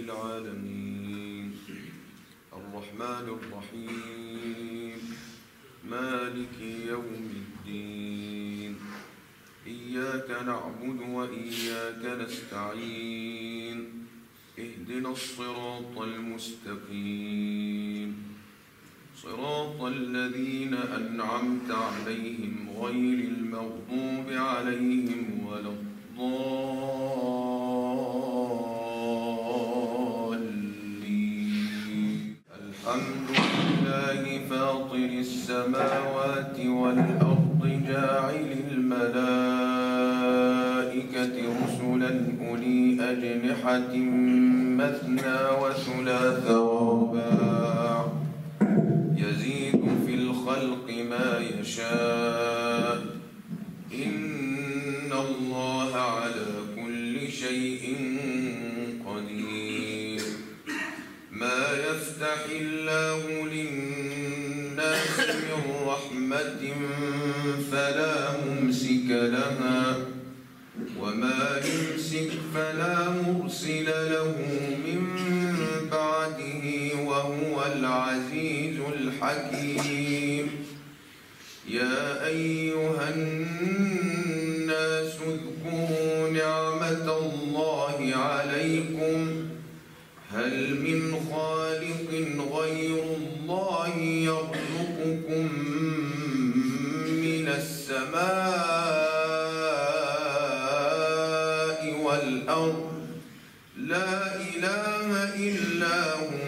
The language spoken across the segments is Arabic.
العالمين الرحمن الرحيم مالك يوم الدين إياك نعبد وإياك نستعين اهدنا الصراط المستقيم صراط الذين أنعمت عليهم غير المغضوب عليهم ولا الضالين الحمد لله فاطر السماوات والأرض جاعل الملائكة رسلا أولي أجنحة مثنى وثلاث ورباع يزيد في الخلق ما يشاء إن الله على كل شيء قدير ما يفتح الله للناس من رحمة فلا ممسك لها وما يمسك فلا مرسل له من بعده وهو العزيز الحكيم يا أيها الناس اذكروا نعمة الله عليكم هل من خالق غير الله يرزقكم من السماء والأرض لا إله إلا هو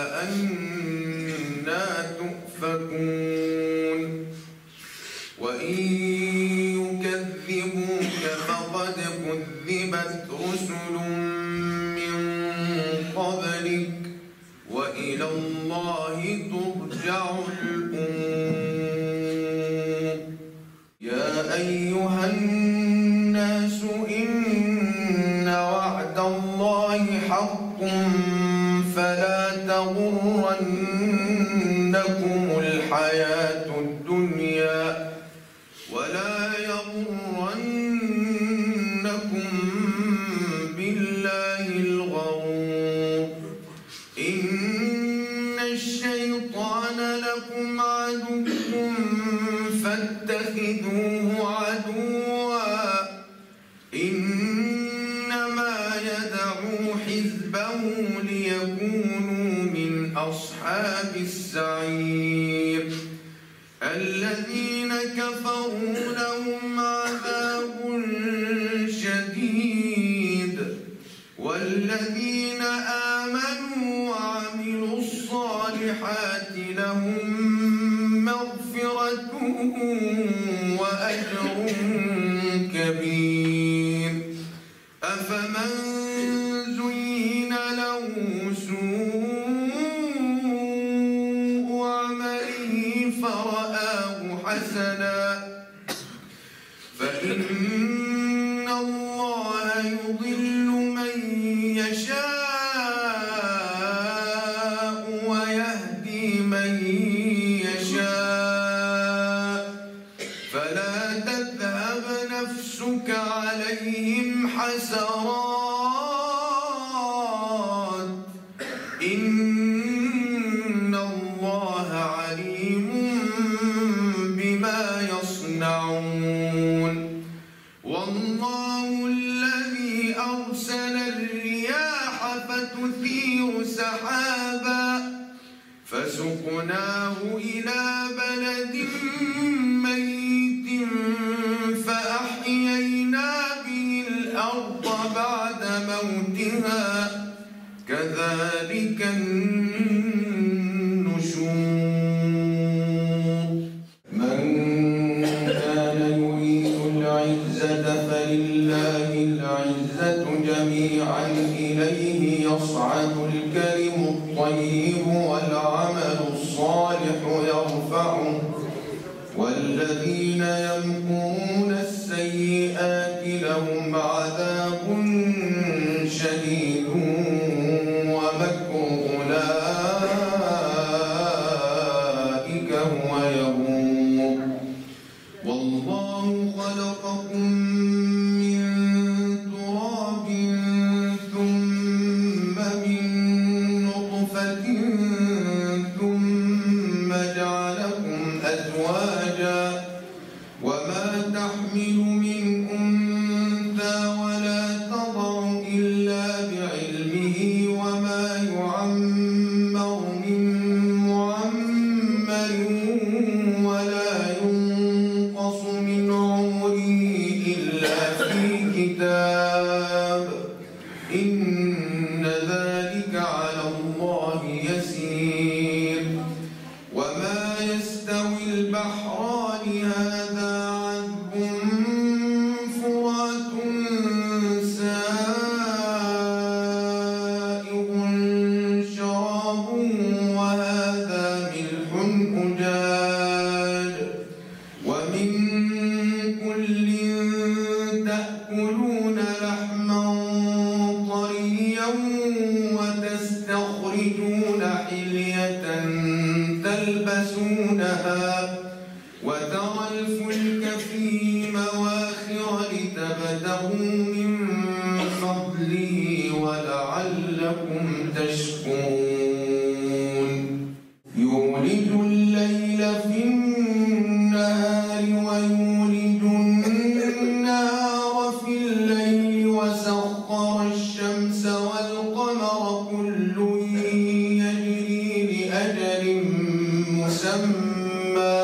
فأنى تؤفكون وإن يكذبوك فقد كذبت رسل من قبلك وإلى الله ترجع الأمور يا أيها الناس إن وعد الله حق فلا تغرنكم الحياة الدنيا ولا يغرنكم بالله الغرور إن الشيطان لكم عدو فاتخذوه عدوا إنما يدعو حزبه ليكونوا من أصحاب السعير الذين كفروا لهم عذاب شديد والذين آمنوا وعملوا الصالحات لهم مغفرة وأجر كبير أفمن زين له سوء عمله فرآه حسنا فإن الله يضل من يشاء ويهدي من يشاء فلا تذهب نفسك عليهم حسرات إن الله عليم بما يصنعون والله الذي أرسل الرياح فتثير سحابا فسقناه إلى بلد ميت فأحيينا به الأرض بعد موتها كذلك النشور من كان يريد العزة فلله العزة جميعا إليه يصعد الكلم الطيب والعمل الصالح يرفعه والذين يمكرون السيئات لهم عذاب شديد ومكر أولئك هو يبور والله خلقكم من تراب ثم من وتستخرجون حلية تلبسونها وترى الفلك فيه مواخر لتبتغوا من فضله ولعلكم تشكرون يولج الليل في النهار ويولج النهار في الليل وسخر الشمس والقمر كل يجري لأجل مسمى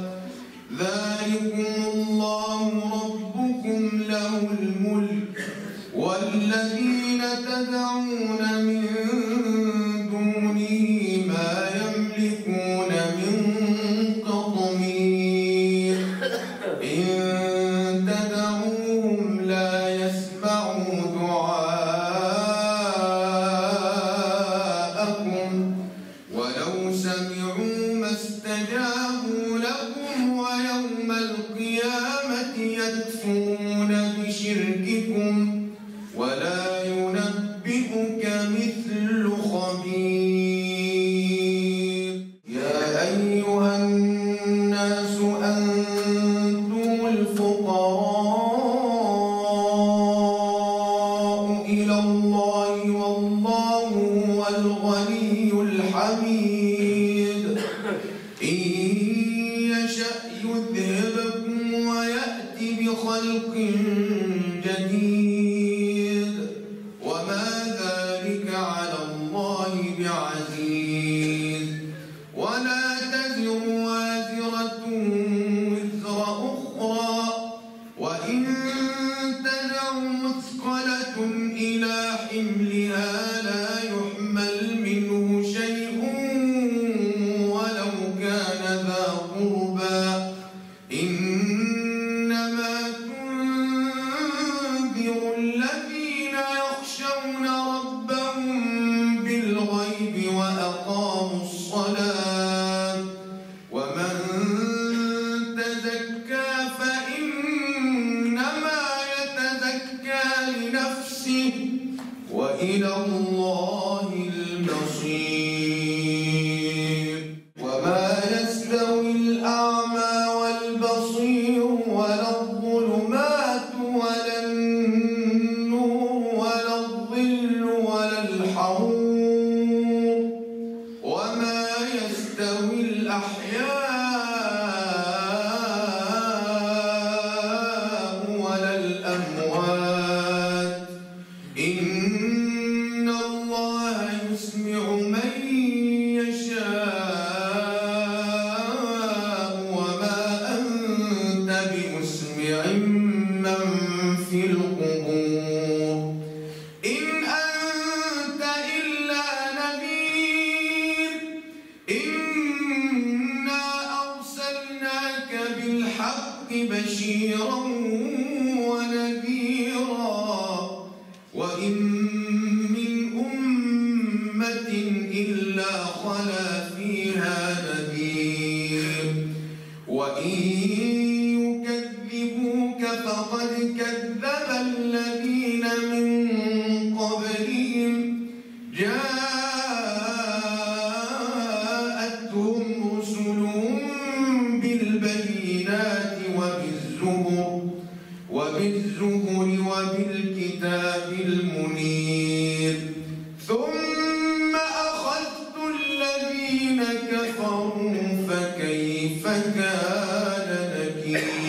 ذلكم الله ربكم له الملك والذين تدعون من دونه ما يملكون من قطمير إن تدعوهم لا يسمعوا دعاءكم ولو سمعوا ما استجابوا لكم ويوم القيامة يكفرون بشرككم ولا ينبئك مثل خبير يا أيها الناس أنتم الفقراء إلى الله والله هو الغني الحميد إن يشأ يذهبكم ويأتي بخلق جديد وما ذلك على الله بعزيز ولا تزر وازرة وزر أخرى وإن تدع مثقلة إلى حملها لا يحمل منه شيء ولو كان ذا قربى إنما تنذر الذين يخشون ربهم بالغيب وأقاموا الصلاة ومن تزكى فإنما يتزكى لنفسه وإلى الله المصير وما يستوي الأعمى والبصير ولا الظلمات ولا النور ولا الظل ولا الحرور وما يستوي الأحياء ولا الأموات إن الله يسمع من يشاء وما أنت بمسمع من في القبور إن أنت إلا نذير إنا أرسلناك بالحق بشيرا ونذيرا وإن من أمة إلا خلا فيها نذير وإن يكذبوك فقد كذب الذين من قبلهم جاءتهم رسلهم بالبينات وبالزبر وبالكتاب المنير ثم أخذت الذين كفروا فكيف كان نكير